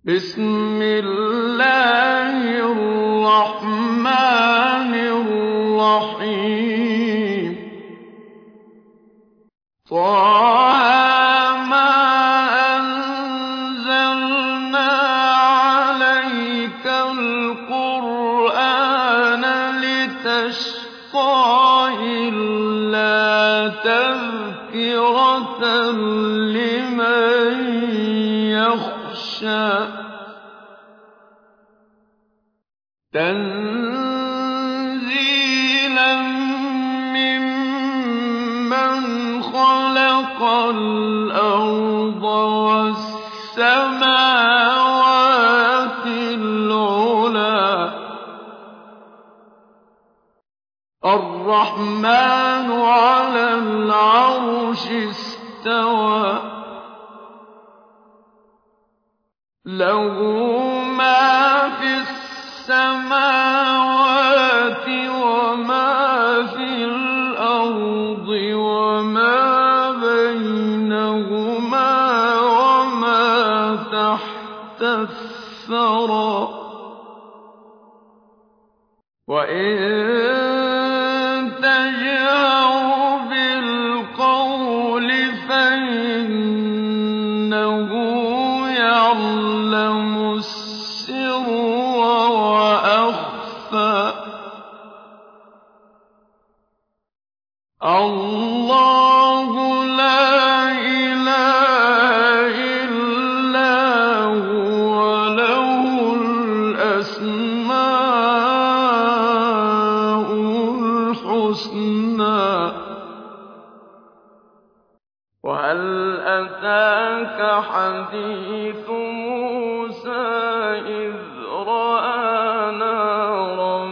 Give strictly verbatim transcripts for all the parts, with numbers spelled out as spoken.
بسم الله الرحمن الرحيم طه ما أنزلنا عليك القرآن لتشقى إلا تذكرة لمن يخشى تنزيلا ممن خلق الأرض والسماوات العلى الرحمن على العرش استوى له ما في السماوات وما في الأرض وما بينهما وما تحت الثرى وإن تجهر بالقول فإنه يعلم السر وأخفى الله لا إله إلا هو له الأسماء الحسنى وهل أتاك حديث موسى إذ رأى نارا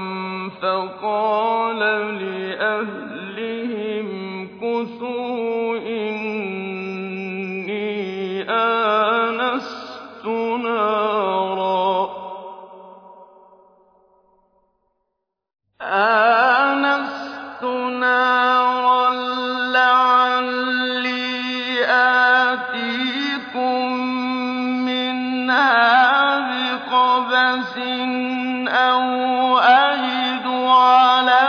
فقال لأهلهم كثوا إني آنست نارا آنست نارا لعلي آتيكم منها بقبس أو أجد على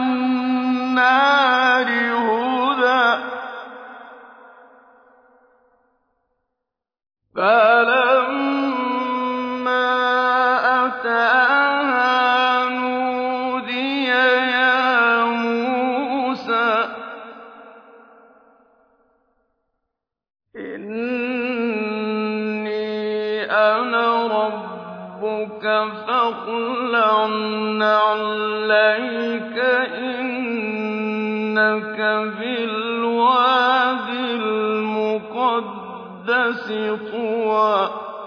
النار هدى فلما أتاها نودي يا موسى إني أنا ربك فاخلع نعليك إنك بالواد المقدس طوى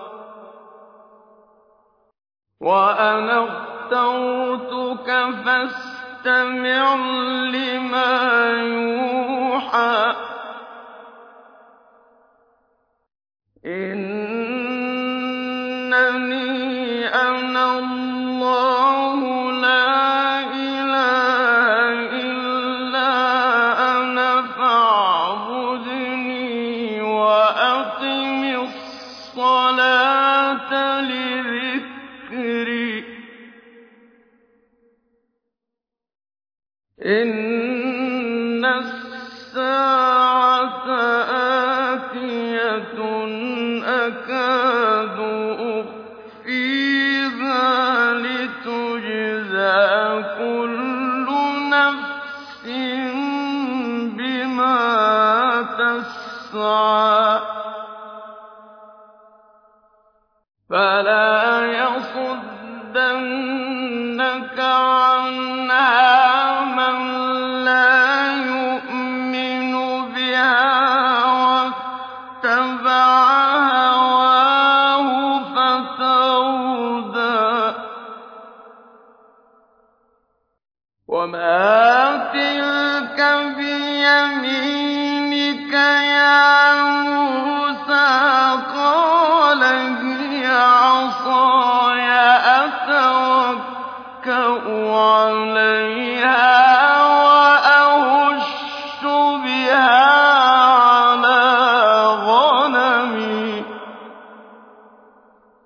وأنا اخترتك فاستمع لما يوحى إنني أنا الله لا إله إلا أنا فاعبدني وأقم الصلاة لذكري إن الساعة آتية أكاد أخفيها لتجزى كل نفس بما تسعى فلا يصدنك عنها من لا يؤمن بها واتبع هواه فتردى وما تلك بيمينك يا موسى قال هي عصاي أتوكأ عليها وأهش بها على غنمي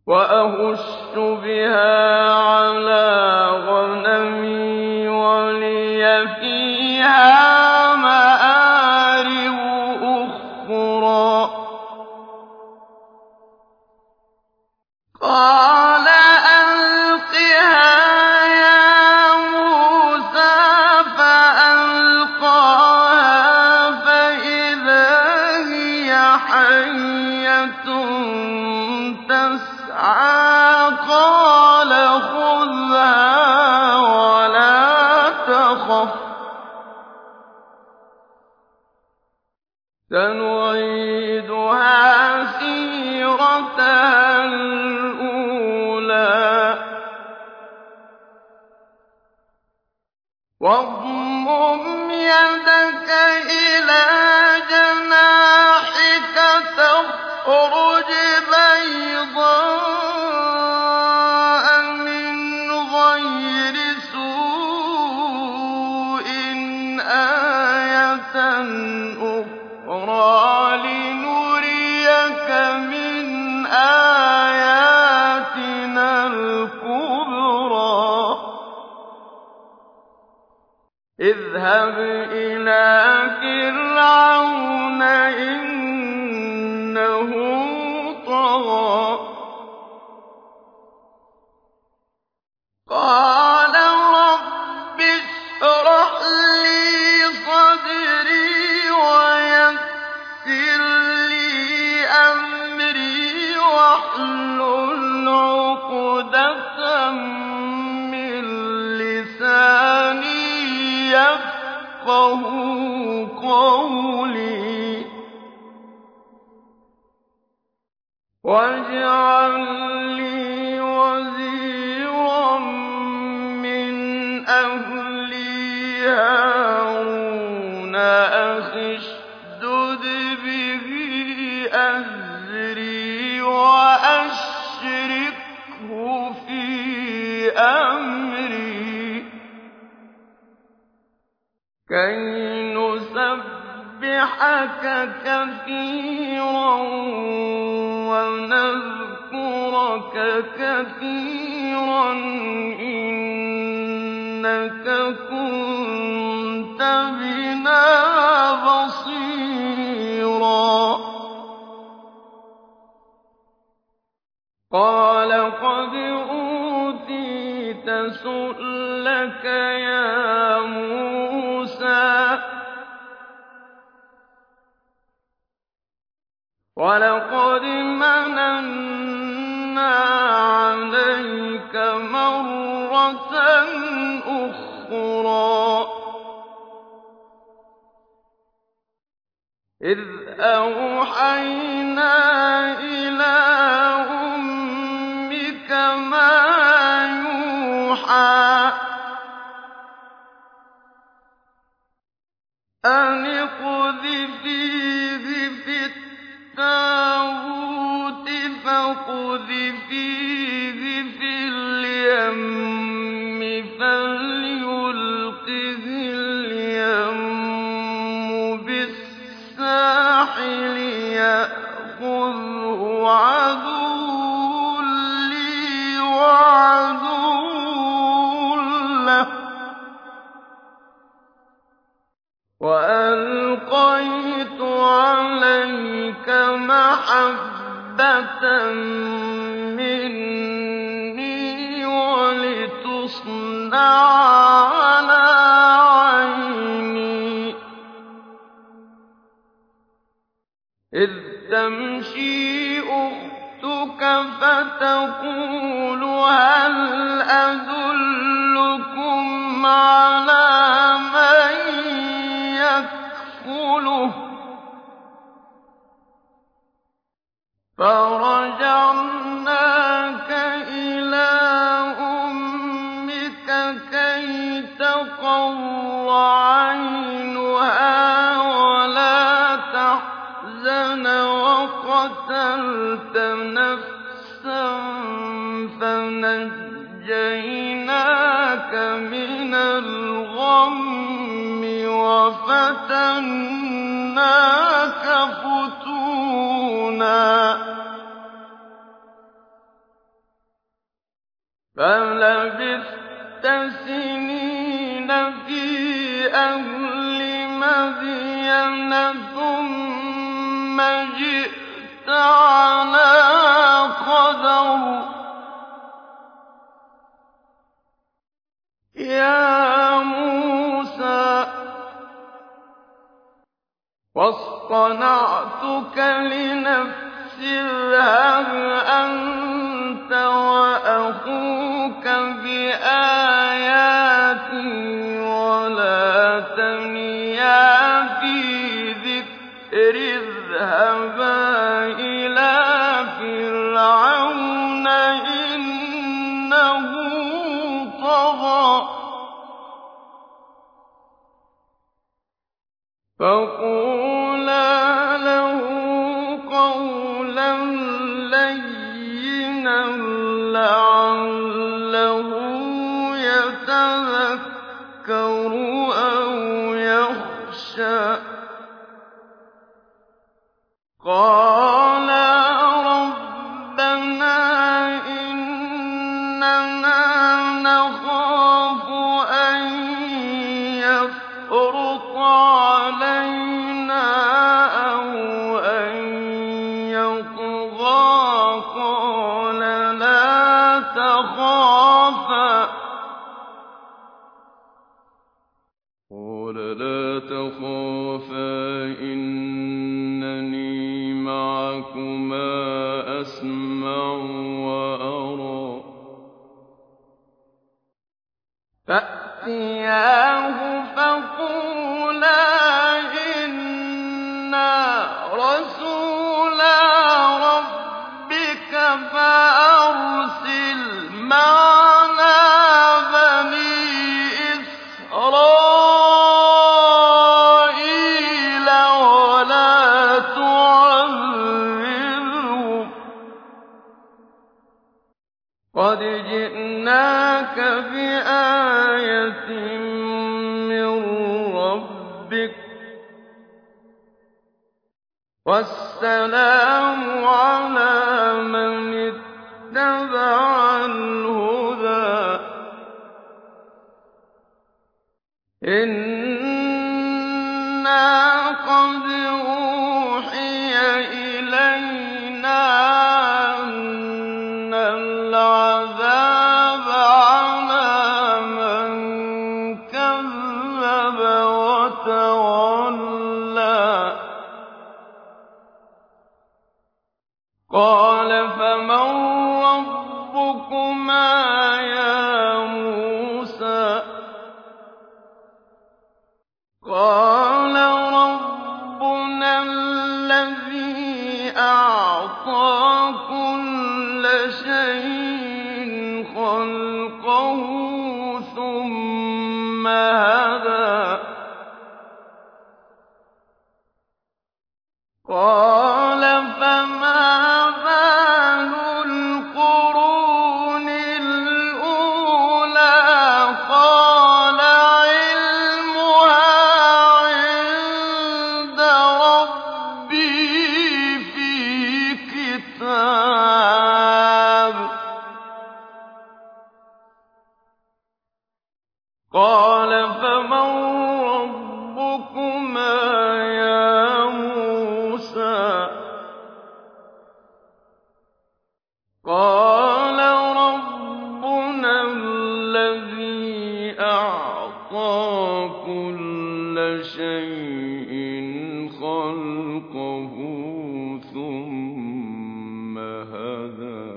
وَأَهُشُّ بِهَا عَلَىٰ غَنَمِي وَلِيَ فِيهَا مَآرِبُ أُخْرَىٰ قَالَ أَلْقِهَا يَا مُوسَىٰ فَأَلْقَاهَا فَإِذَا هِيَ حَيَّةٌ تَسْعَىٰ قَالَ خُذْهَا وَلَا تَخَفْ سَنُعِيدُهَا سِيرَتَهَا الْأُولَىٰ وَاضْمُمْ يَدَكَ إِلَىٰ جَنَاحِكَ تَخْرُجْ بَيْضَاءَ مِنْ غَيْرِ سُوءٍ آيَةً أُخْرَىٰ لِنُرِيَكَ مِنْ آيَاتِنَا الْكُبْرَى اذْهَبْ إِلَىٰ فِرْعَوْنَ إِنَّهُ طَغَىٰ قَالَ رَبِّ اشْرَحْ لِي صَدْرِي وَيَسِّرْ لِي أَمْرِي وَاحْلُلْ عُقْدَةً مِّن لِّسَانِي يَفْقَهُوا قَوْلِي وَاجْعَل لِّي وَزِيرًا مِّنْ أَهْلِي هَارُونَ أَخِي اشْدُدْ بِهِ أَزْرِي وَأَشْرِكْهُ فِي أَمْرِي كَيْ نُسَبِّحَكَ كَثِيرًا وَنَذْكُرَكَ كَثِيرًا إِنَّكَ كُنتَ بِنَا بَصِيرًا قَالَ قَدْ أُوتِيتَ سُؤْلَكَ يَا مُوسَىٰ وَلَقَدْ مَنَنَّا عَلَيْكَ مَرَّةً أُخْرَىٰ إِذْ أَوْحَيْنَا إِلَىٰ أُمِّكَ مَا يُوحَىٰ أَنِ اقْذِفِيهِ فِي التَّابُوتِ فَاقْذِفِيهِ فِي الْيَمِّ فَلْيُلْقِهِ الْيَمُّ بِالسَّاحِلِ يَأْخُذْهُ عَدُوٌّ لِّي وَعَدُوٌّ لَّهُ وَأَلْقَيْتُ عَلَيْكَ مَحَبَّةً مِّنِّي وَلِتُصْنَعَ عَلَىٰ عَيْنِي إِذْ تَمْشِي أُخْتُكَ فَتَقُولُ هَلْ أَدُلُّكُمْ عَلَىٰ مَن يَكْفُلُهُ فَرَجَعْنَاكَ إِلَىٰ أُمِّكَ كَيْ تَقَرَّ عَيْنُهَا وَلَا تَحْزَنَ وَقَتَلْتَ نَفْسًا فَنَجَّيْنَاكَ مِنَ الْغَمِّ وَفَتَنَّاكَ فُتُونًا فلبثت سنين في أهل مدين ثم جئت على قدر يا موسى واصطنعتك لنفسي اذهب أنت وأخوك بآياتي ولا تنيا في ذكري اذهبا إلى فرعون إنه طغى فقولا له قولا لينا لعله يتذكر أو يخشى قالا ربنا إننا نخاف أن يفرط علينا أو أن يطغى قال لا تخافا قال لا تخافا إنني معكما أسمع وأرى فأتياه فقولا إنا رسولا ربك فأرسل معنا بني إسرائيل ولا تعذبهم قد جئناك بآية من ربك والسلام على من اتبع الهدى إنا قد أوحي إلينا أن العذاب على من كذب وتولى قال فمن ربكما يا موسى قال ربنا الذي أعطى كل شيء خلقه ثم هدى قال فما بال القرون الأولى قال علمها عند ربي في كتاب قال فمن ربكما يا موسى قال ربنا الذي أعطى كل شيء خلقه ثم هدى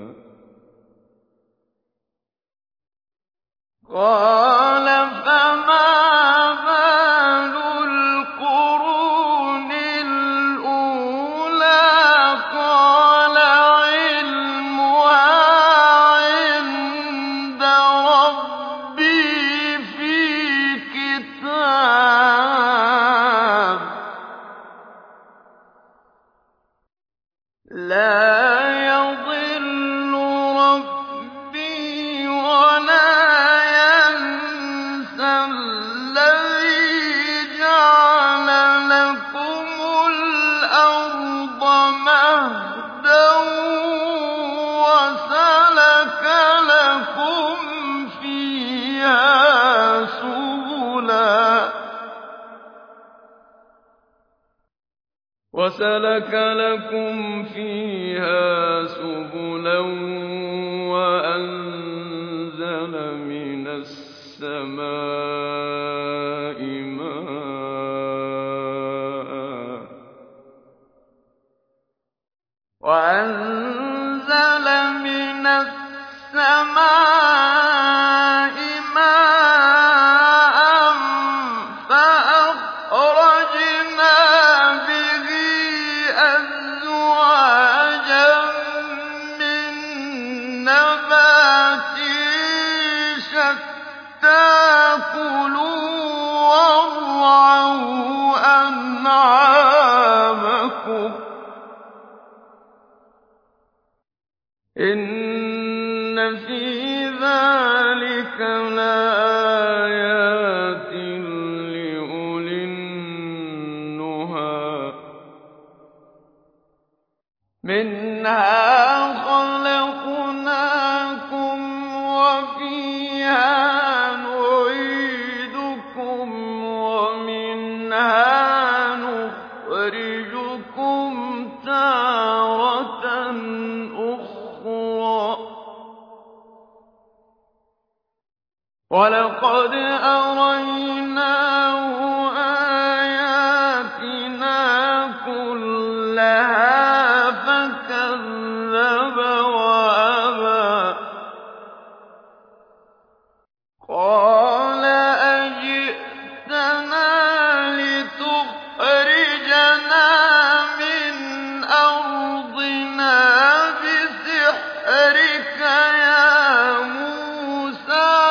قال فما بال القرون الأولى قال علمها عند ربي في كتاب لا يضل ربي ولا ينسى الذي جعل لكم الأرض مهدا وسلك لكم وَسَلَكَ لَكُمْ فِيهَا سُبُلًا وَأَنزَلَ مِنَ السَّمَاءِ مَاءً وَأَنزَلَ مِنَ السَّمَاءِ مَاءً فَأَخْرَجْنَا بِهِ أَزْوَاجًا مِّن نَّبَاتٍ شَتَّىٰ كُلُوا وَارْعَوْا أَنْعَامَكُمْ ۗ إِنَّ فِي ذَٰلِكَ لَآيَاتٍ لِّأُولِي النُّهَىٰ مِنْهَا خَلَقْنَاكُمْ وَفِيهَا نُعِيدُكُمْ وَمِنْهَا نُخْرِجُكُمْ تَارَةً أُخْرَىٰ وَلَقَدْ أَرَيْنَاهُ آيَاتِنَا كُلَّهَا فَكَذَّبَ وَأَبَىٰ قَالَ أَجِئْتَنَا لِتُخْرِجَنَا مِنْ أَرْضِنَا بِسِحْرِكَ يَا مُوسَىٰ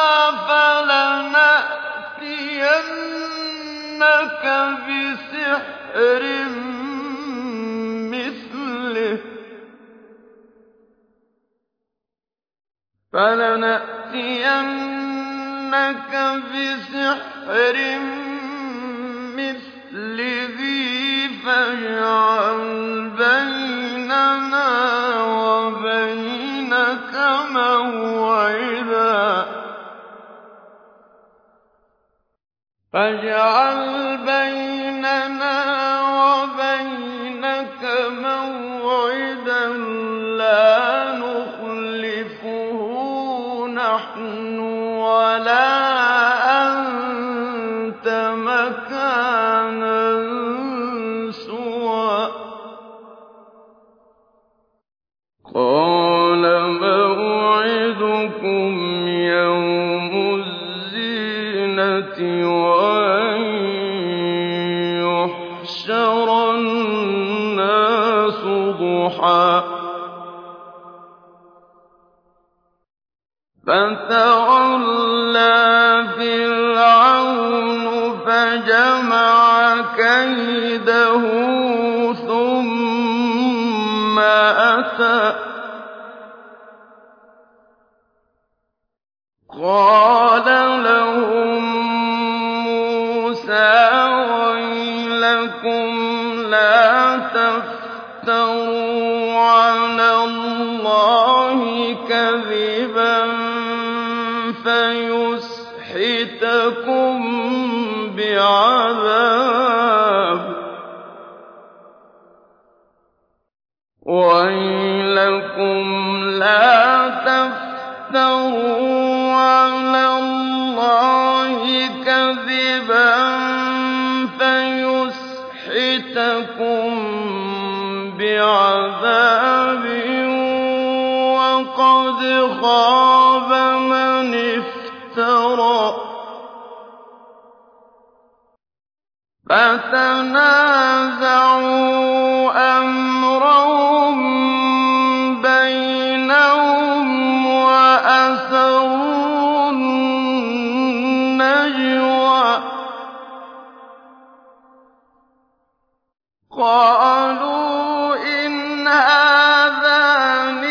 فَلَنَأْتِيَنَّكَ بِسِحْرٍ مِّثْلِهِ فاجعل بيننا وبينك موعدا فاجعل بيننا وبينك موعدا لا نخلفه نحن ولا أنت مكانا سوى قال موعدكم يوم الزينة وأن يحشر الناس ضحى فتولى فرعون فجمع كيده ثم أتى قال لهم موسى ويلكم لا تفتروا على الله كذبا فيسحتكم بعذاب ويلكم لا تفتروا على الله كذبا فيسحتكم بعذاب وقد خاب من افترى فتنازعوا أمرهم بينهم وأسروا النجوى قالوا إن هذان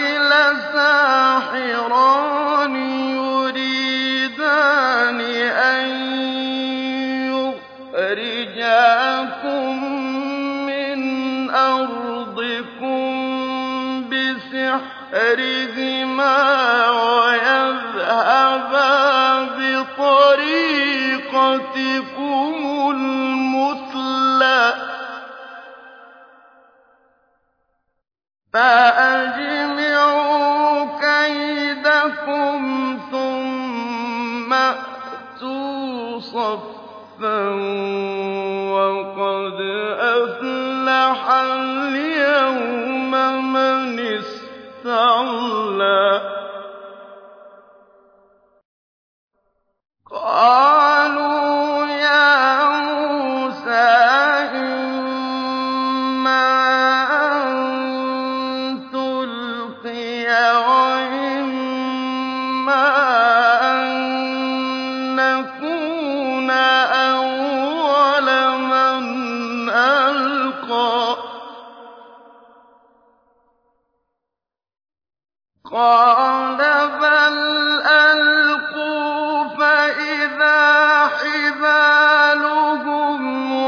لساحران يريدان أن يخرجاكم من أرضكم بسحرهما ويذهبا بطريقتكم المثلى فَأَجْمِعُوا كَيْدَكُمْ ثُمَّ ائْتُوا صَفًّا وَقَدْ أَفْلَحَ الْيَوْمَ مَنِ اسْتَعْلَىٰ قَالُوا يَا مُوسَىٰ إِمَّا أَن تُلْقِيَ وَإِمَّا أَن نَّكُونَ أَوَّلَ مَنْ أَلْقَىٰ قَالَ بَلْ أَلْقُوا فَإِذَا حِبَالُهُمْ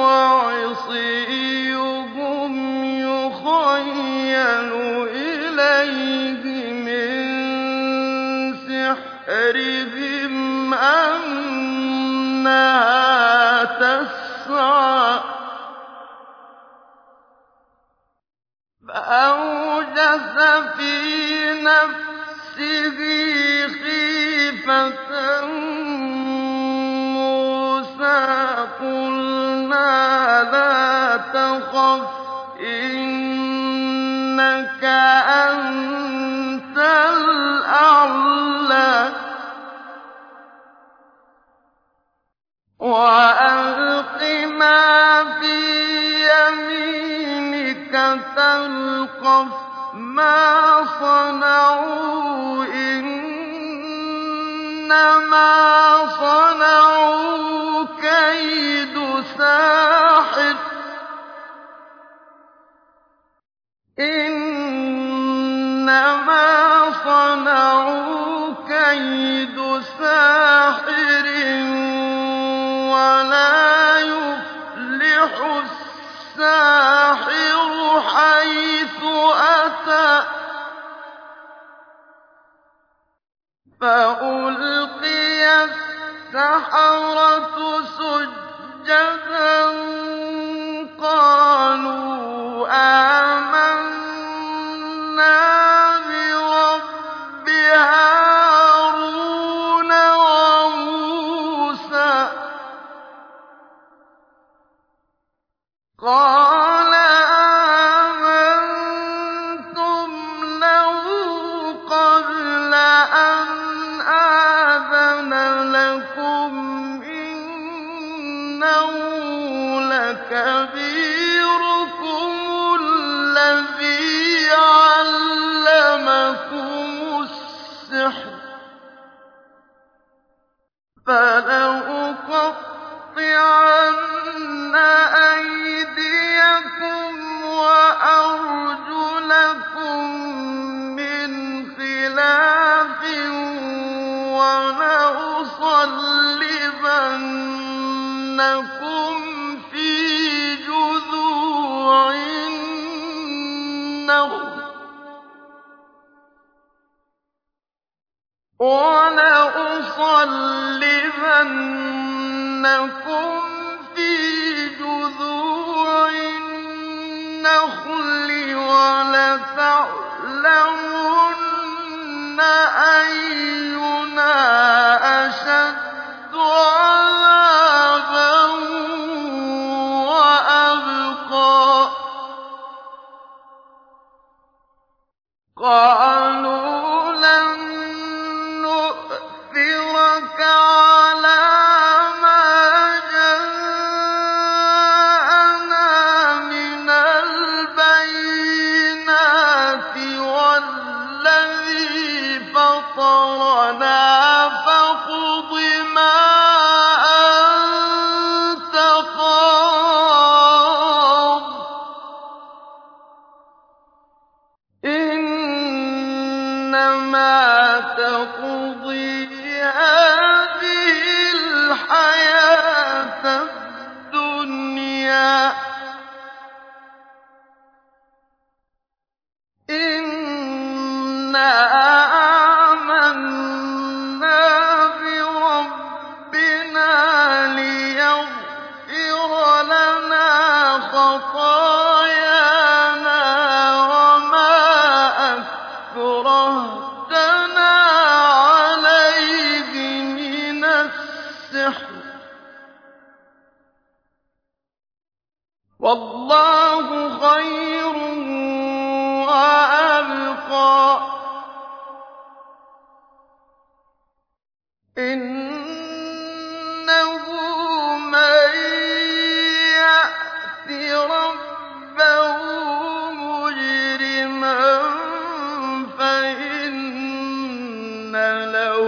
وَعِصِيُّهُمْ يُخَيَّلُ إِلَيْهِ مِن سِحْرِهِمْ أَنَّهَا تَسْعَىٰ فَأَوْجَسَ فِي نَفْسِهِ خِيفَةً مُّوسَىٰ قُلْنَا لَا تَخَفْ إِنَّكَ أَنتَ الْأَعْلَىٰ وَأَلْقِ مَا فِي يَمِينِكَ تَلْقَفْ مَا صَنَعُوا إِنَّمَا صَنَعُوا كَيْدُ سَاحِرٍ إِنَّمَا صَنَعُوا كَيْدُ سَاحِرٍ وَلَا يُفْلِحُ السَّاحِرُ حَيْثُ أَتَىٰ فَأُلْقِيَ السَّحَرَةُ سُجَّدًا قَالُوا آمَنَّا بِرَبِّ هَارُونَ وَمُوسَىٰ قَالَ آمَنتُمْ لَهُ قَبْلَ أَنْ آذَنَ لَكُمْ إِنَّهُ لَكَبِيرُكُمُ الَّذِي عَلَّمَكُمُ السِّحْرَ فَلَأُقَطِّعَنَّ أَيْدِيَكُمْ وَأَرْجُلَكُم مِّنْ خِلَافٍ وَلَأُصَلِّبَنَّكُمْ فِي جُذُوعِ النَّخْلِ وَلَأُصَلِّبَنَّكُمْ فِي جُذُوعِ النَّخْلِ وَلَتَعْلَمُنَّ أَيُّنَا أَشَدُّ عَذَابًا وَأَبْقَىٰ قَالُوا لَن نُّؤْثِرَكَ عَلَىٰ مَا جَاءَنَا مِنَ الْبَيِّنَاتِ وَالَّذِي فَطَرَنَا فَاقْضِ مَا أَنتَ قَاضٍ إِنَّمَا تَقْضِي هَٰذِهِ الْحَيَاةَ الدُّنْيَا إِنَّا آمَنَّا بِرَبِّنَا لِيَغْفِرَ لَنَا خَطَايَانَا وَمَا إِنَّهُ مَن يَأْتِ رَبَّهُ مُجْرِمًا فَإِنَّ لَهُ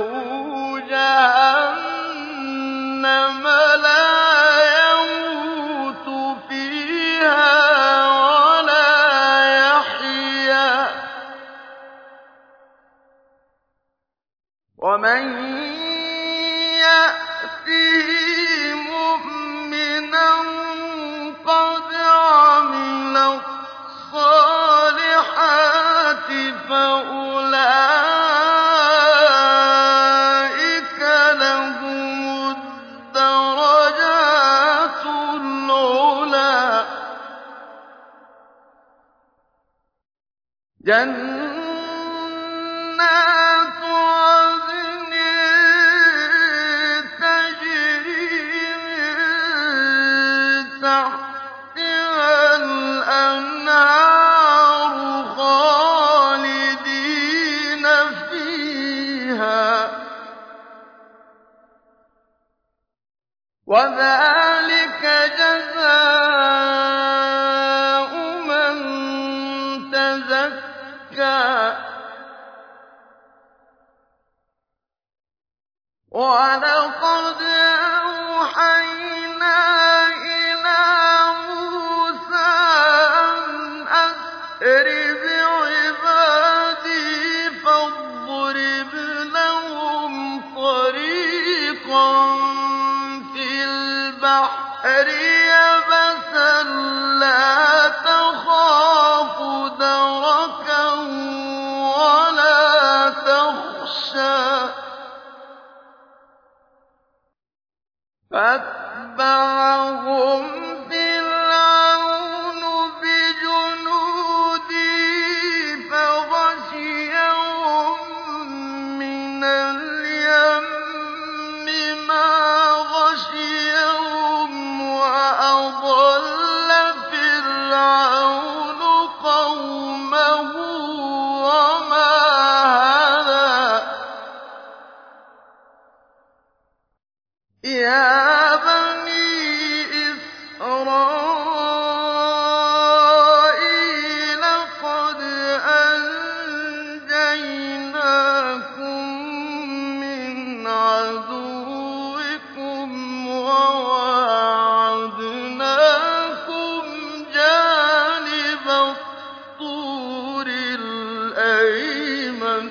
جَهَنَّمَ لَا يَمُوتُ فِيهَا وَلَا يَحْيَىٰ ۚ وَمَن يَأْتِهِ مُؤْمِنًا قَدْ عَمِلَ الصَّالِحَاتِ فَأُولَٰئِكَ لَهُمُ الدَّرَجَاتُ الْعُلَىٰ جَنَّاتُ عَدْنٍ تَجْرِي مِن تَحْتِهَا الْأَنْهَارُ خَالِدِينَ فِيهَا ۚ وَذَٰلِكَ جَزَاءُ مَن تَزَكَّىٰ وَلَقَدْ أَوْحَيْنَا إِلَىٰ مُوسَىٰ أَنْ أَسْرِ بِعِبَادِي فَاضْرِبْ لَهُمْ طَرِيقًا فِي الْبَحْرِ يَبَسًا لَّا تَخَافُ دَرَكًا وَلَا تَخْشَىٰ فَأَتْبَعَهُمْ فِرْعَوْنُ بِجُنُودِهِ فَغَشِيَهُم مِّنَ الْيَمِّ مَا غَشِيَهُمْ وَأَضَلَّ فِرْعَوْنُ قَوْمَهُ وَمَا هَدَىٰ يَا بَنِي إِسْرَائِيلَ قَدْ أَنجَيْنَاكُم مِّنْ عَدُوِّكُمْ وَوَاعَدْنَاكُمْ جَانِبَ الطُّورِ الْأَيْمَنَ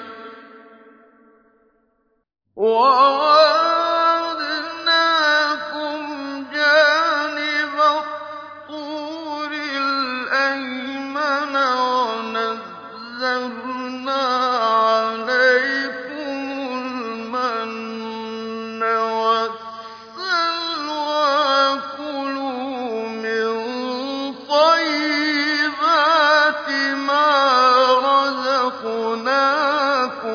وَنَزَّلْنَا عَلَيْكُمُ الْمَنَّ وَالسَّلْوَىٰ ۖ كُلُوا مِن طَيِّبَاتِ مَا رَزَقْنَاكُمْ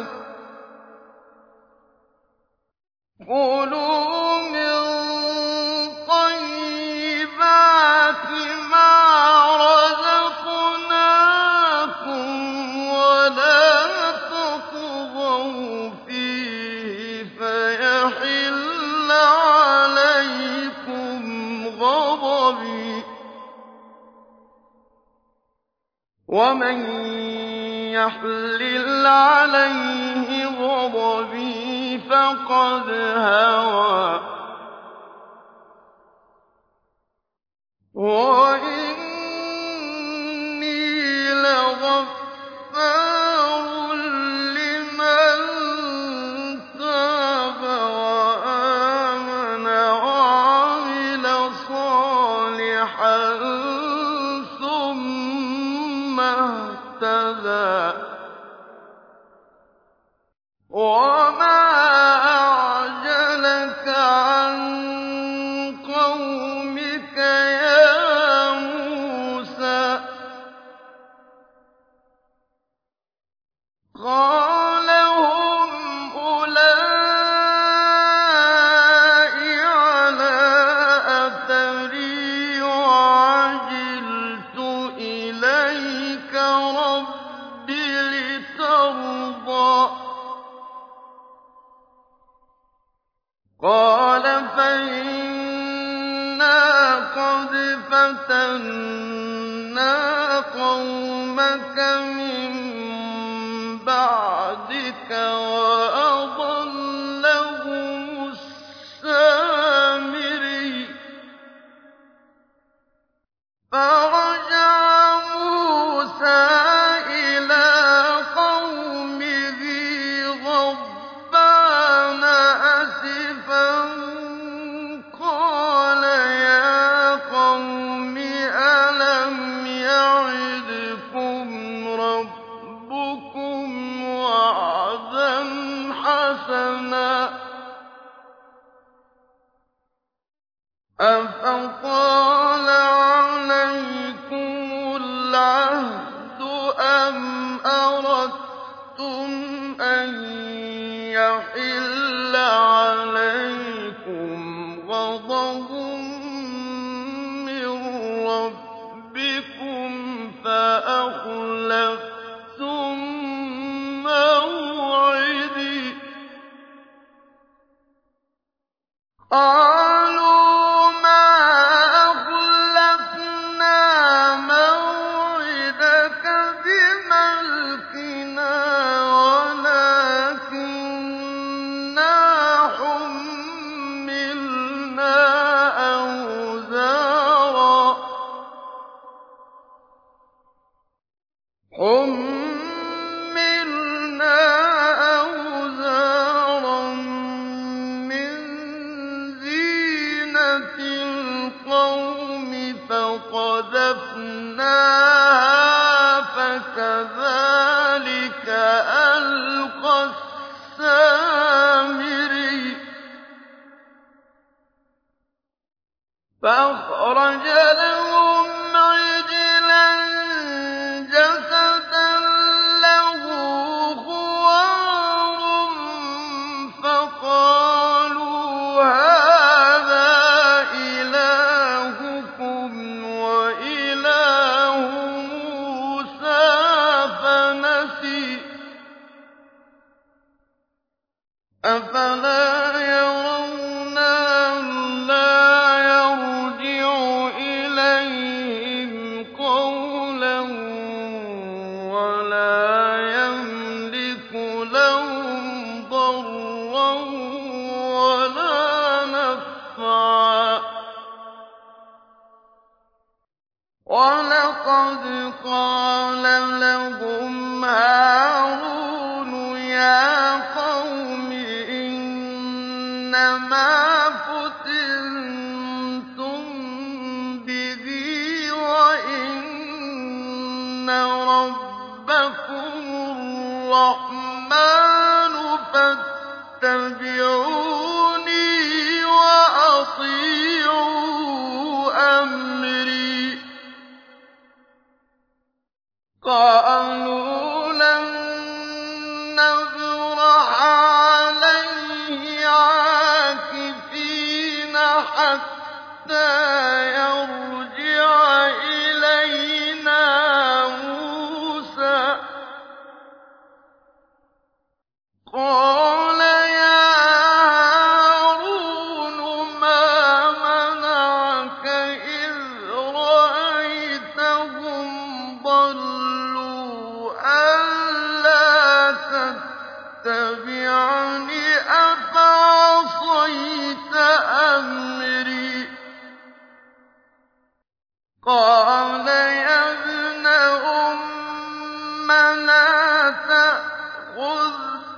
وَلَا تَطْغَوْا فِيهِ فَيَحِلَّ عَلَيْكُمْ غَضَبِي ۖ وَمَن يَحْلِلْ عَلَيْهِ غَضَبِي فَقَدْ هَوَىٰ وَإِنِّي لَغَفَّارٌ لِّمَن تَابَ وَآمَنَ وَعَمِلَ صَالِحًا ثُمَّ اهْتَدَىٰ وَمَا أَعْجَلَكَ عَن قَوْمِكَ يَا مُوسَىٰ قَالَ هُمْ أُولَاءِ عَلَىٰ أَثَرِي وَعَجِلْتُ إِلَيْكَ رَبِّ لِتَرْضَىٰ فَتَنَّا قَوْمَكَ مِن بَعْدِكَ وَأَضَلَّهُمُ السَّامِرِيُّ فَرَجَعَ مُوسَىٰ إِلَىٰ قَوْمِهِ غَضْبَانَ أَسِفًا قَالَ يَا قَوْمِ أَلَمْ يَعِدْكُمْ رَبُّكُمْ وَعْدًا حَسَنًا ۚ أَفَطَالَ عَلَيْكُمُ الْعَهْدُ أَمْ أَرَدتُّمْ أَن يَحِلَّ عَلَيْكُمْ غَضَبٌ مِّن رَّبِّكُمْ فَأَخْلَفْتُم مَّوْعِدِي قَالُوا مَا أَخْلَفْنَا مَوْعِدَكَ بِمَلْكِنَا وَلَٰكِنَّا حُمِّلْنَا أَوْزَارًا حُمِّلْنَا أَوْزَارًا مِّن زِينَةِ الْقَوْمِ فَقَذَفْنَاهَا فَكَذَٰلِكَ أَلْقَى السَّامِرِيُّ فَأَخْرَجَ لَهُمْ عِجْلًا جَسَدًا لَّهُ خُوَارٌ فَقَالُوا هَٰذَا إِلَٰهُكُمْ وَإِلَٰهُ مُوسَىٰ فَنَسِيَ ۚ أَفَلَا يَرَوْنَ أَلَّا يَرْجِعُ إِلَيْهِمْ قَوْلًا وَلَا يَمْلِكُ لَهُمْ ضَرًّا وَلَا نَفْعًا ۚ وَلَقَدْ قَالَ لَهُمْ هَارُونُ يَا قَوْمِ إِنَّمَا فُتِنتُم بِهِ وَإِنَّ رَبَّكُمُ الرَّحْمَٰنُ فَاتَّبِعُونِي وَأَطِيعُوا أَمْرِي قَالُوا لَن نَّبْرَحَ عَلَيْهِ عَاكِفِينَ حَتَّىٰ يَرْجِعَ إِلَيْنَا مُوسَىٰ قَالَ يَا هَارُونُ مَا مَنَعَكَ إِذْ رَأَيْتَهُمْ ضَلُّوا أَلَّا تَتَّبِعَنِ أَفَعَصَيْتَ أَمْرِي قَالَ يَا ابْنَ أُمَّ لَا تَأْخُذْ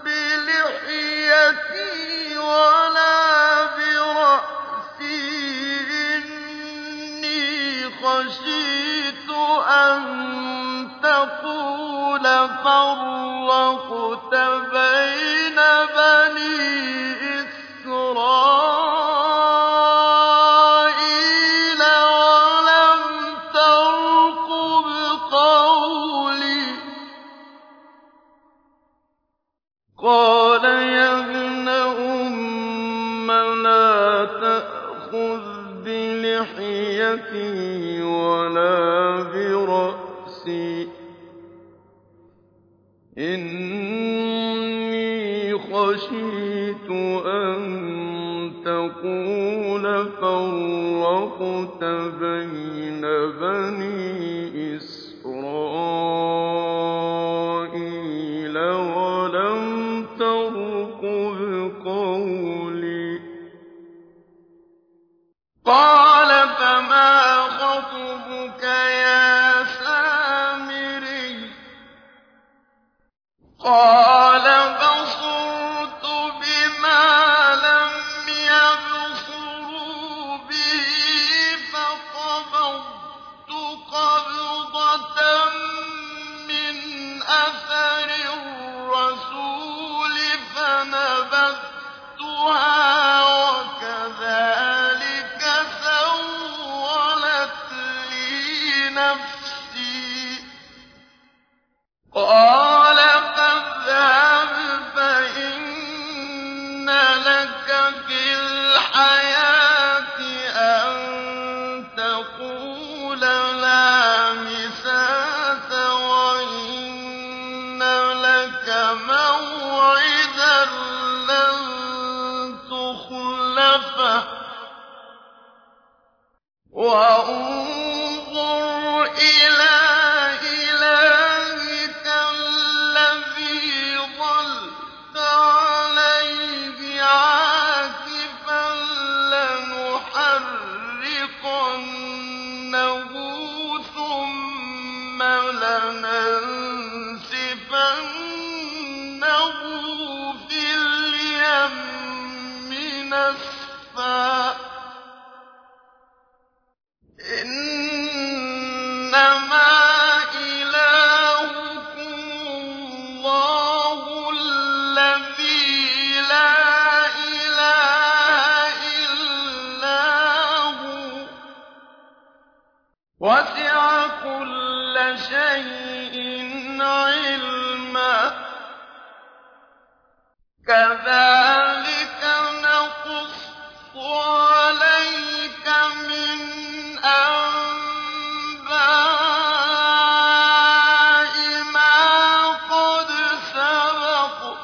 بِلِحْيَتِي وَلَا بِرَأْسِي إِنِّي خَشِيتُ أَن تَقُولَ فَرَّقْتَ بَيْنَ بَنِي إِسْرَائِيلَ وَلَمْ تَرْقُبْ قَوْلِي قَالَ يَا ابْنَ أُمَّ لَا تَأْخُذْ بِلِحْيَتِي وَلَا بِرَأْسِي إِنِّي خَشِيتُ أَن تَقُولَ فَرَّقْتَ بَيْنَ بَنِي إِسْرَائِيلَ وَلَمْ تَرْقُبْ قَوْلِي. قَالَ فَمَا خَطْبُكَ يَا سَامِرِيُّ. قَالَ بَصُرْتُ بِمَا لَمْ يَبْصُرُوا بِهِ فَقَبَضْتُ قَبْضَةً مِّنْ أَثَرِ الرَّسُولِ فَنَبَذْتُهَا وَكَذَٰلِكَ سَوَّلَتْ لِي نَفْسِي. قَالَ فاذْهَبْ فَإِنَّ لَكَ فِي الْحَيَاةِ أَن تَقُولَ لَا مِسَاسَ وَإِنَّ لَكَ مَوْعِدًا لَّن تُخْلَفَهُ وَانظُرْ إِلَىٰ إِلَٰهِكَ الَّذِي ظَلْتَ عَلَيْهِ عَاكِفًا لَّنُحَرِّقَنَّهُ ثُمَّ لَنَنسِفَنَّهُ فِي الْيَمِّ نَسْفًا. إِنَّمَا إِلَٰهُكُمُ اللَّهُ الَّذِي لَا إِلَٰهَ إِلَّا هُوَ ۚ وَسِعَ كُلَّ شَيْءٍ عِلْمًا. كَذَٰلِكَ نَقُصُّ عَلَيْكَ مِنْ أَنبَاءِ مَا قَدْ سَبَقَ ۚ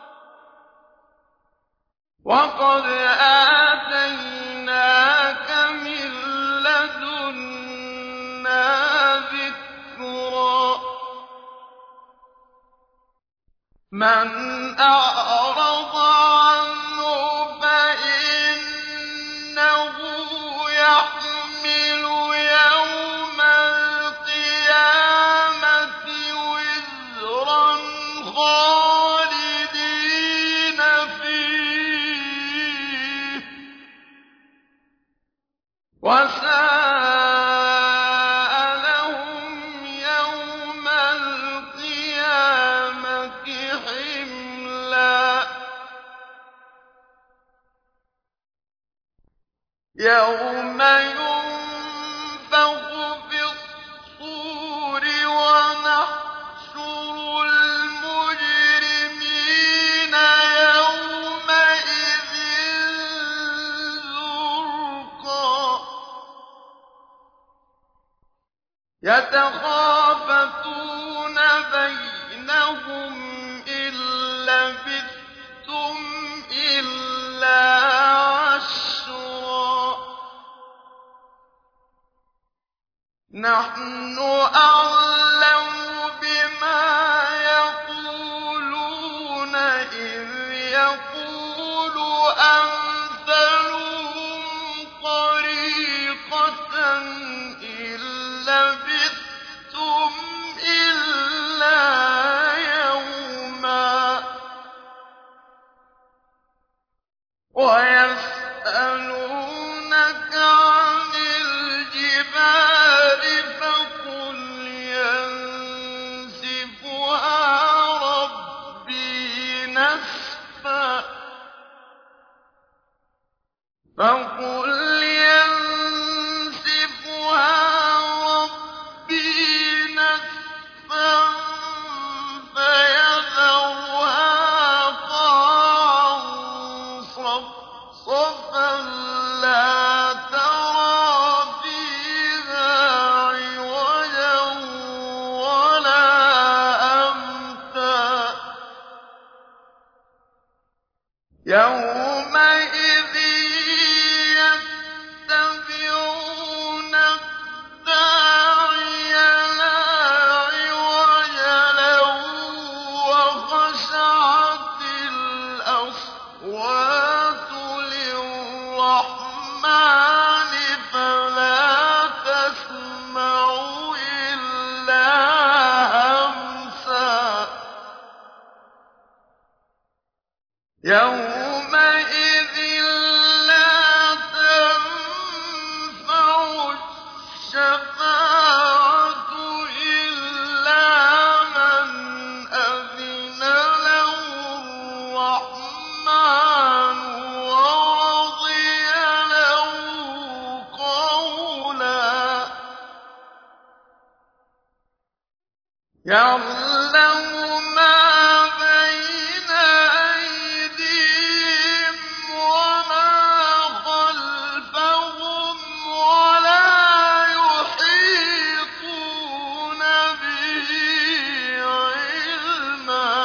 وَقَدْ آتَيْنَاكَ مِن لَّدُنَّا ذِكْرًا. مَّنْ أَعْرَضَ عَنْهُ فَإِنَّهُ يَحْمِلُ يَوْمَ الْقِيَامَةِ وِزْرًا خَالِدِينَ فِيهِ ۖ وَسَاءَ لَهُمْ يَوْمَ الْقِيَامَةِ حِمْلًا. يَوْمَ يُنفَخُ فِي الصُّورِ وَنَحْشُرُ الْمُجْرِمِينَ يَوْمَئِذٍ زُرْقًا. يَتَخَافَتُونَ بَيْنَهُمْ إِن لَّبِثْتُمْ إِلَّا عَشْرًا. نَّحْنُ أَعْلَمُ بِمَا يَقُولُونَ إِذْ يَقُولُ أَمْثَلُهُمْ طَرِيقَةً إِن لَّبِثْتُمْ إِلَّا يَوْمًا. وَيَسْأَلُونَكَ عَنِ الْجِبَالِ فَقُلْ يَنسِفُهَا رَبِّي نَسْفًا. فَقُلْ يَنسِفُهَا رَبِّي نَسْفًا فَيَذَرُهَا قَاعًا صَفْصَفًا لَّا تَرَىٰ فِيهَا عِوَجًا وَلَا أَمْتًا. يَوْمَئِذٍ خَشَعَتِ الْأَصْوَاتُ لِلرَّحْمَنِ فَلَا تَسْمَعُ إِلَّا هَمْسًا يَوْمَئِذٍ لَّا تَنفَعُ الشَّفَاعَةُ إِلَّا مَنْ أَذِنَ لَهُ الرَّحْمَٰنُ وَرَضِيَ لَهُ قَوْلًا يَعْلَمُ مَا بَيْنَ أَيْدِيهِمْ وَمَا خَلْفَهُمْ وَلَا يُحِيطُونَ بِهِ عِلْمًا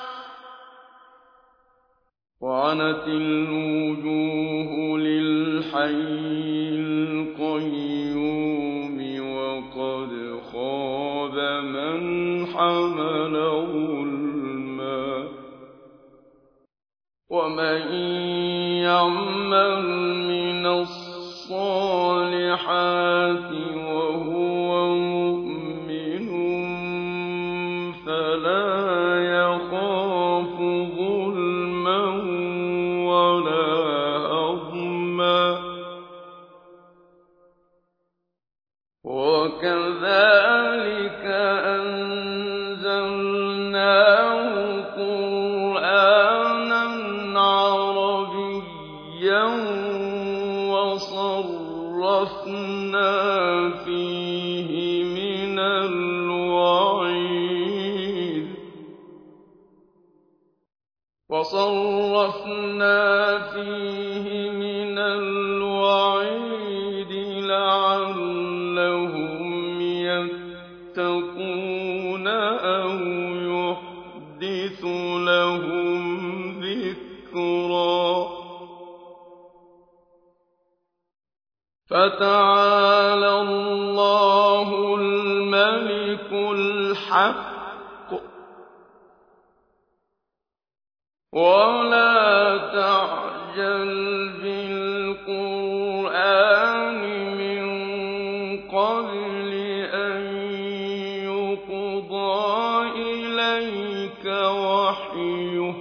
وَعَنَتِ الْوُجُوهُ لِلْحَيِّ الْقَيُّومِ وَقَدْ خَابَ مَنْ حَمَلَ ظُلْمًا وَمَن يَعْمَلْ مِنَ الصَّالِحَاتِ وَهُوَ مُؤْمِنٌ فَلَا يَخَافُ ظُلْمًا وَلَا هَضْمًا وَكَذَٰلِكَ أَنزَلْنَاهُ قُرْآنًا عَرَبِيًّا وَصَرَّفْنَا فِيهِ مِنَ الْوَعِيدِ وَصَرَّفْنَا فِيهِ مِنَ الْوَعِيدِ لَعَلَّهُمْ يَتَّقُونَ أَوْ يُحْدِثُ لَهُمْ ذِكْرًا فَتَعَالَى اللَّهُ الْمَلِكُ الْحَقُّ وَلَا تَعْجَلْ بِالْقُرْآنِ مِن قَبْلِ أَن يُقْضَىٰ إِلَيْكَ وَحْيُهُ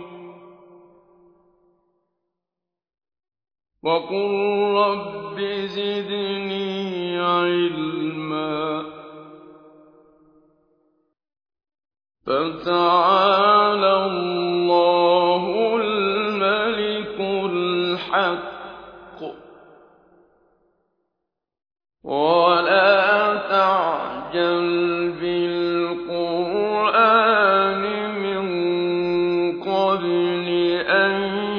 وَقُل رَّبِّ زِدْنِي عِلْمًا فَتَعَالَى اللَّهُ الْمَلِكُ الْحَقُّ وَلَا تَعْجَلْ بِالْقُرْآنِ مِن قَبْلِ أَن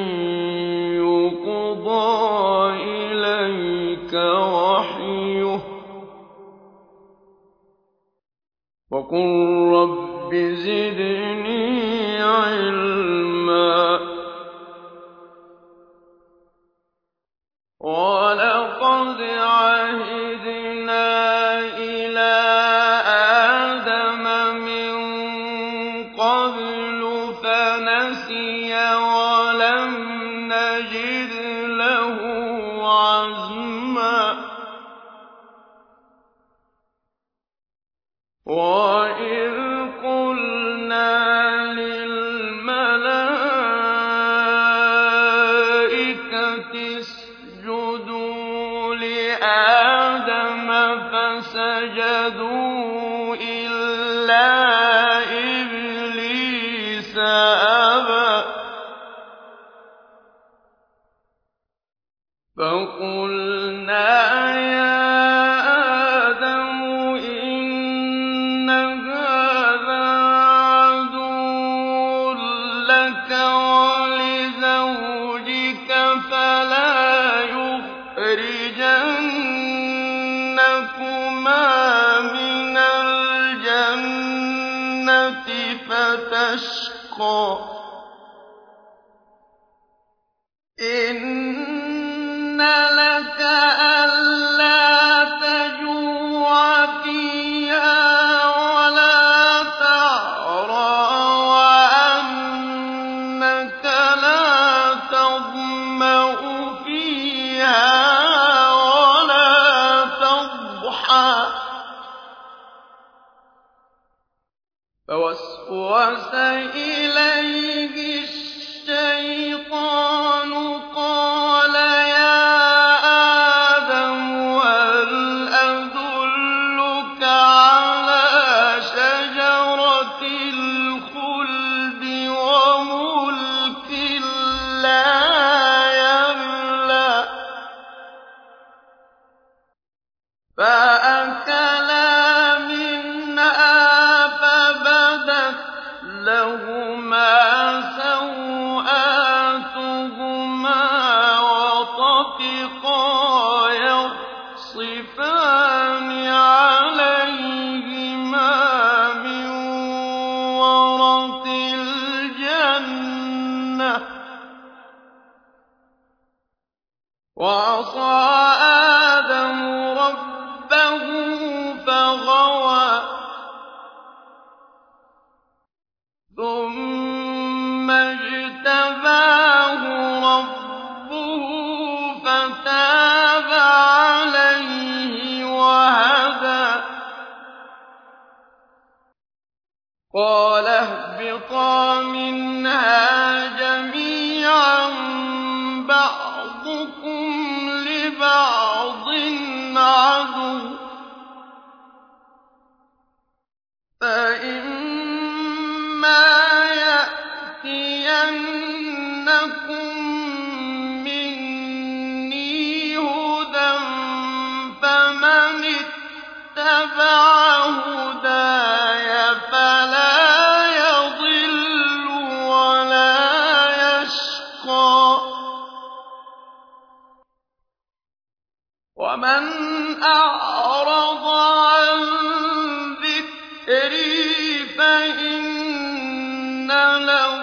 يُقْضَىٰ إِلَيْكَ وَحْيُهُ وَقُل رَّبِّ زِدْنِي عِلْمًا وَلَقَدْ عَهِدْنَا إِلَىٰ آدَمَ مِن قَبْلُ فَنَسِيَ وَلَمْ نَجِدْ لَهُ عَزْمًا وَإِذْ قُلْنَا لِلْمَلَائِكَةِ اسْجُدُوا لِآدَمَ فَسَجَدُوا إِلَّا إِبْلِيسَ أَبَىٰ فَقُلْنَا يَا آدَمُ إِنَّ هَٰذَا عَدُوٌّ لَّكَ وَلِزَوْجِكَ فَلَا يُخْرِجَنَّكُمَا مِنَ الْجَنَّةِ فَتَشْقَىٰ إِنَّ لَكَ أَلَّا تَجُوعَ فِيهَا وَلَا تَعْرَىٰ وَأَنَّ فوسوس إليه الشيطان قال يا آدم هل أدلك على شجرة الخلد وملك لا يبلى فأكلا منها فبدت لهما سوآتهما وطفقا يخصفان عليهما من ورق الجنة وعصى آدم ربه فغوى ثم اجتباه ربه فتاب عليه وهدى قال اهبطا منها جميعا بعضكم لبعض عدو فإما يأتينكم مني هدى فمن اتبع هداي فلا يضل ولا يشقى ومن أعرض عن ذكري فإن له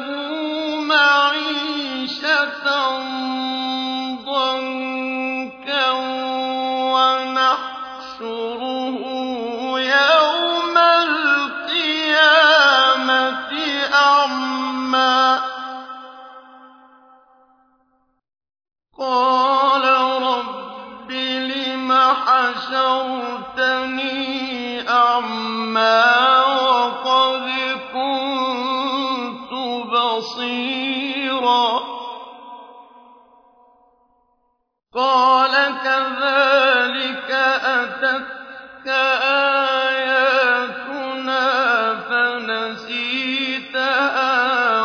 معيشة ضنكا ونحشره يوم القيامة أعمى قال رب لم حشرتني أعمى وقد كنت بصيرا قال كذلك أتتك آياتنا فنسيتها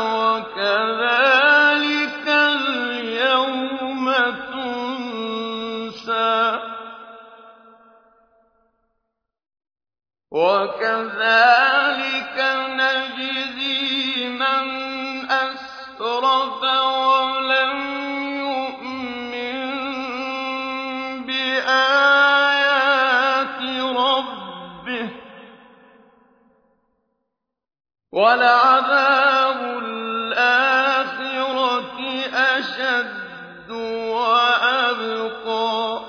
وكذلك اليوم تنسى وكذلك نجزي من أسرف ولم يؤمن بآيات ربه ولعذاب الآخرة أشد وأبقى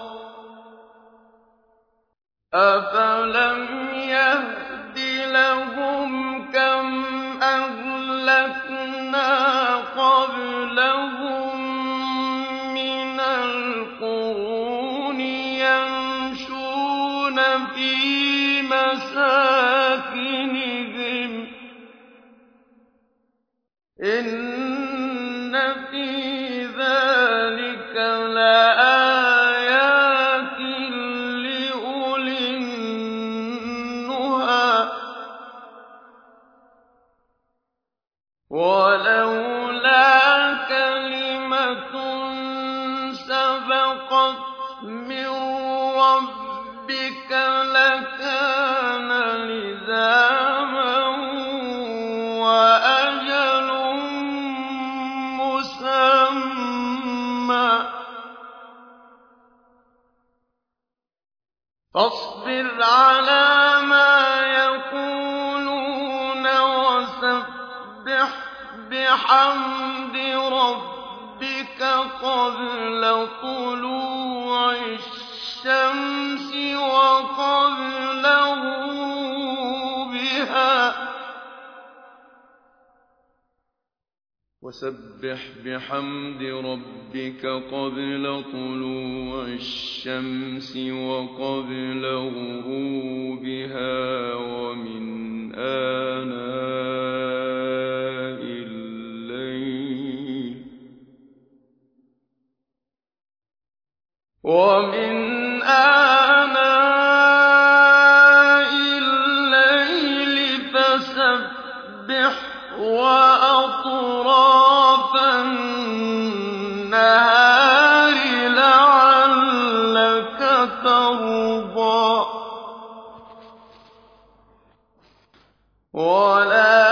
أفلم يهد لهم كم أهلكنا قبلهم من القرون يمشون في مساكنهم إن في ذلك لآيات لأولي النهى ولولا كلمة سبقت من ربك لكان لزاما وأجل مسمى فاصبر على ما يقولون وسبح بحمد ربك قبل طلوع الشمس وقبل غروبها وسبح بحمد ربك قبل طلوع الشمس وقبل غروبها ومن آناء وَمِنْ آنَاءِ اللَّيْلِ فَسَبِّحْ وَأَطْرَافَ النَّهَارِ لَعَلَّكَ تَرْضَىٰ وَلَا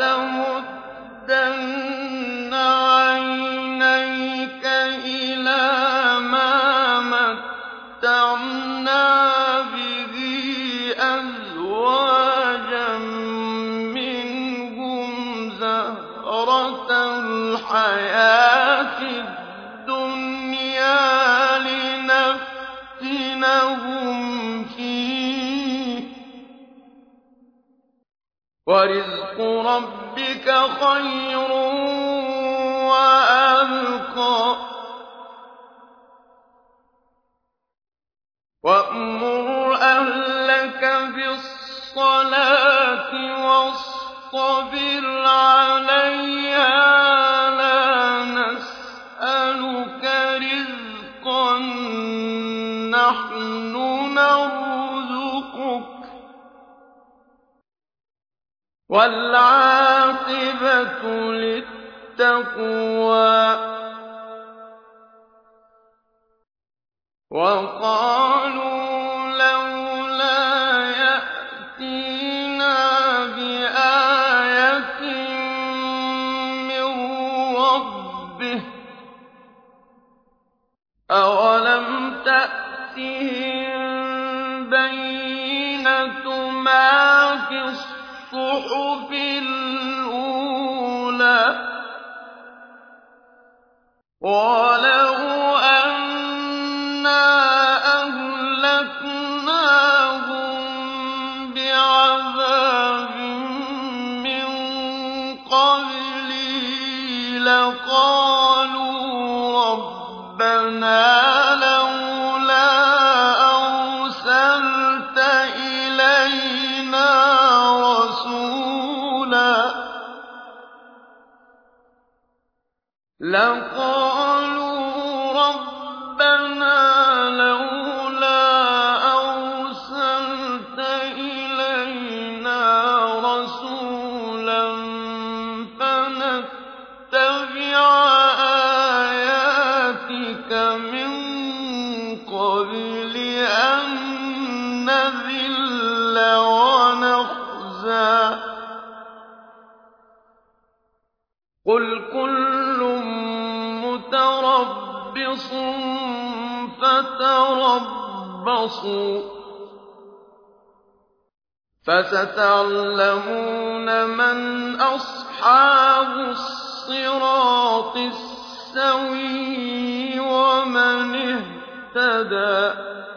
تَمُدَّنَّ عَيْنَيْكَ إِلَىٰ مَا مَتَّعْنَا بِهِ أَزْوَاجًا مِّنْهُمْ زَهْرَةَ الْحَيَاةِ الدُّنْيَا لِنَفْتِنَهُمْ فِيهِ ۚ وَرِزْقُ رَبِّكَ خَيْرٌ وَأَبْقَىٰ وَأْمُرْ أَهْلَكَ بِالصَّلَاةِ وَاصْطَبِرْ عَلَيْهَا لَا نَسْأَلُكَ رِزْقًا نَّحْنُ نَرْزُقُكَ ۗ وَالْعَاقِبَةُ لِلتَّقْوَىٰ وَقَالُوا لَوْلَا يَأْتِينَا بِآيَةٍ مِّن رَّبِّهِ ۚ أَوَلَمْ تَأْتِهِم بَيِّنَةُ مَا فِي الصُّحُفِ الْأُولَىٰ ۚ وَلَوْ أَنَّا أَهْلَكْنَاهُم بِعَذَابٍ مِّن قَبْلِهِ لَقَالُوا رَبَّنَا لَوْلَا أَرْسَلْتَ إِلَيْنَا رَسُولًا لَقَالُوا رَبَّنَا لَوْلَا أَرْسَلْتَ إِلَيْنَا رَسُولًا فَنَتَّبِعَ آيَاتِكَ مِن قَبْلِ أَن نَّذِلَّ وَنَخْزَىٰ ۚ قُلْ كُلٌّ مُّتَرَبِّصٌ فَتَرَبَّصُوا ۖ فَسَتَعْلَمُونَ مَنْ أَصْحَابُ الصِّرَاطِ السَّوِيِّ وَمَنِ اهْتَدَىٰ